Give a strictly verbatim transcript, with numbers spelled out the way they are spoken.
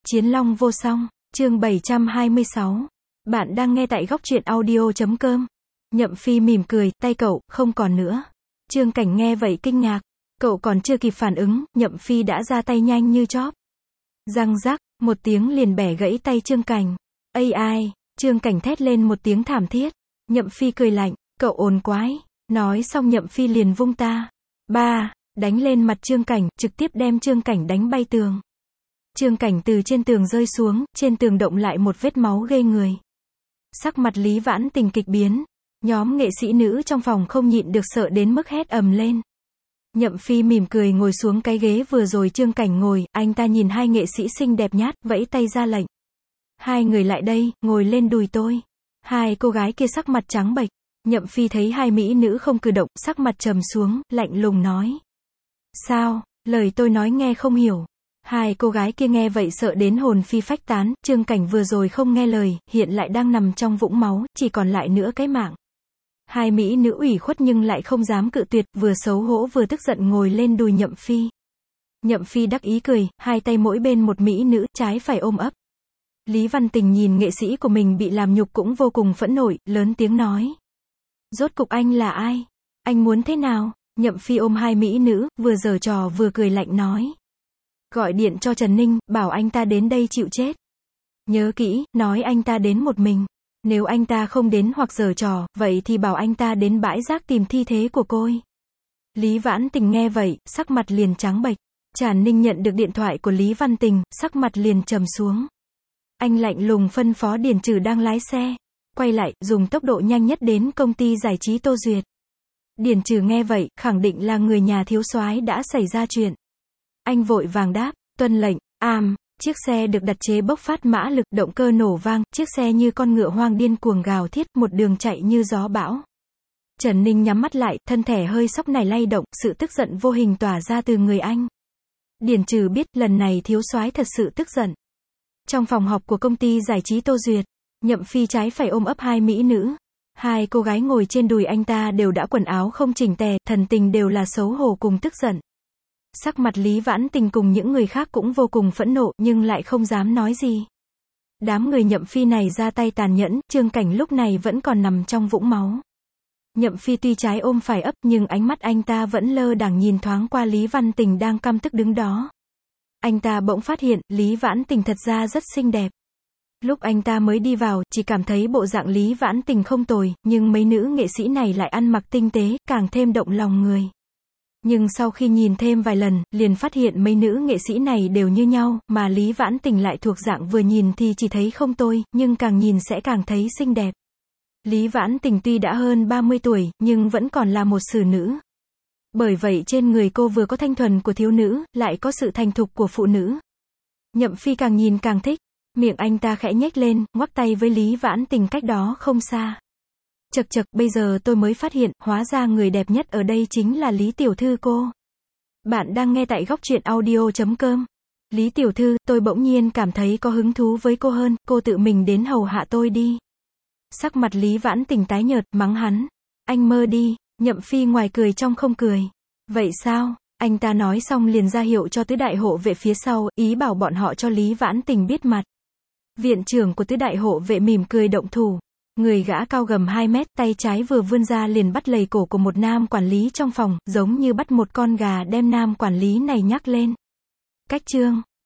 Chiến Long vô song, chương bảy trăm hai mươi sáu. Bạn đang nghe tại góc truyện audio chấm com. Nhậm Phi mỉm cười, tay cậu, không còn nữa. Trương Cảnh nghe vậy kinh ngạc. Cậu còn chưa kịp phản ứng, Nhậm Phi đã ra tay nhanh như chóp. Răng rắc, một tiếng liền bẻ gãy tay Trương Cảnh. Ây ai, Trương Cảnh thét lên một tiếng thảm thiết. Nhậm Phi cười lạnh, cậu ồn quái. Nói xong Nhậm Phi liền vung ta. Ba, đánh lên mặt Trương Cảnh, trực tiếp đem Trương Cảnh đánh bay tường. Trương Cảnh từ trên tường rơi xuống, trên tường động lại một vết máu ghê người. Sắc mặt Lý Vãn Tình kịch biến. Nhóm nghệ sĩ nữ trong phòng không nhịn được sợ đến mức hét ầm lên. Nhậm Phi mỉm cười ngồi xuống cái ghế vừa rồi Trương Cảnh ngồi, anh ta nhìn hai nghệ sĩ xinh đẹp nhát, vẫy tay ra lệnh. Hai người lại đây, ngồi lên đùi tôi. Hai cô gái kia sắc mặt trắng bệch. Nhậm Phi thấy hai mỹ nữ không cử động, sắc mặt trầm xuống, lạnh lùng nói. Sao, lời tôi nói nghe không hiểu. Hai cô gái kia nghe vậy sợ đến hồn phi phách tán, Trương Cảnh vừa rồi không nghe lời, hiện lại đang nằm trong vũng máu, chỉ còn lại nữa cái mạng. Hai mỹ nữ ủy khuất nhưng lại không dám cự tuyệt, vừa xấu hổ vừa tức giận ngồi lên đùi Nhậm Phi. Nhậm Phi đắc ý cười, hai tay mỗi bên một mỹ nữ, trái phải ôm ấp. Lý Văn Tình nhìn nghệ sĩ của mình bị làm nhục cũng vô cùng phẫn nộ, lớn tiếng nói. Rốt cục anh là ai? Anh muốn thế nào? Nhậm Phi ôm hai mỹ nữ, vừa giở trò vừa cười lạnh nói. Gọi điện cho Trần Ninh, bảo anh ta đến đây chịu chết. Nhớ kỹ, nói anh ta đến một mình. Nếu anh ta không đến hoặc giở trò, vậy thì bảo anh ta đến bãi rác tìm thi thế của cô ấy. Lý Vãn Tình nghe vậy, sắc mặt liền trắng bệch. Trần Ninh nhận được điện thoại của Lý Văn Tình, sắc mặt liền trầm xuống. Anh lạnh lùng phân phó Điền Trừ đang lái xe. Quay lại, dùng tốc độ nhanh nhất đến công ty giải trí Tô Duyệt. Điền Trừ nghe vậy, khẳng định là người nhà thiếu soái đã xảy ra chuyện. Anh vội vàng đáp, tuân lệnh, am, chiếc xe được đặt chế bốc phát mã lực, động cơ nổ vang, chiếc xe như con ngựa hoang điên cuồng gào thét, một đường chạy như gió bão. Trần Ninh nhắm mắt lại, thân thể hơi sóc này lay động, sự tức giận vô hình tỏa ra từ người anh. Điền Trừ biết, lần này thiếu soái thật sự tức giận. Trong phòng họp của công ty giải trí Tô Duyệt, Nhậm Phi trái phải ôm ấp hai mỹ nữ. Hai cô gái ngồi trên đùi anh ta đều đã quần áo không chỉnh tề, thần tình đều là xấu hổ cùng tức giận. Sắc mặt Lý Vãn Tình cùng những người khác cũng vô cùng phẫn nộ, nhưng lại không dám nói gì. Đám người Nhậm Phi này ra tay tàn nhẫn, Trương Cảnh lúc này vẫn còn nằm trong vũng máu. Nhậm Phi tuy trái ôm phải ấp, nhưng ánh mắt anh ta vẫn lơ đãng nhìn thoáng qua Lý Văn Tình đang căm tức đứng đó. Anh ta bỗng phát hiện, Lý Vãn Tình thật ra rất xinh đẹp. Lúc anh ta mới đi vào, chỉ cảm thấy bộ dạng Lý Vãn Tình không tồi, nhưng mấy nữ nghệ sĩ này lại ăn mặc tinh tế, càng thêm động lòng người. Nhưng sau khi nhìn thêm vài lần, liền phát hiện mấy nữ nghệ sĩ này đều như nhau, mà Lý Vãn Tình lại thuộc dạng vừa nhìn thì chỉ thấy không tồi, nhưng càng nhìn sẽ càng thấy xinh đẹp. Lý Vãn Tình tuy đã hơn ba mươi tuổi, nhưng vẫn còn là một xử nữ. Bởi vậy trên người cô vừa có thanh thuần của thiếu nữ, lại có sự thành thục của phụ nữ. Nhậm Phi càng nhìn càng thích. Miệng anh ta khẽ nhếch lên, ngoắc tay với Lý Vãn Tình cách đó không xa. Chậc chậc, bây giờ tôi mới phát hiện, hóa ra người đẹp nhất ở đây chính là Lý Tiểu Thư cô. Bạn đang nghe tại góc truyện audio chấm com. Lý Tiểu Thư, tôi bỗng nhiên cảm thấy có hứng thú với cô hơn, cô tự mình đến hầu hạ tôi đi. Sắc mặt Lý Vãn Tình tái nhợt, mắng hắn. Anh mơ đi. Nhậm Phi ngoài cười trong không cười. Vậy sao? Anh ta nói xong liền ra hiệu cho tứ đại hộ vệ phía sau, ý bảo bọn họ cho Lý Vãn Tình biết mặt. Viện trưởng của tứ đại hộ vệ mỉm cười động thủ. Người gã cao gầm hai mét, tay trái vừa vươn ra liền bắt lầy cổ của một nam quản lý trong phòng, giống như bắt một con gà đem nam quản lý này nhắc lên. Cách chương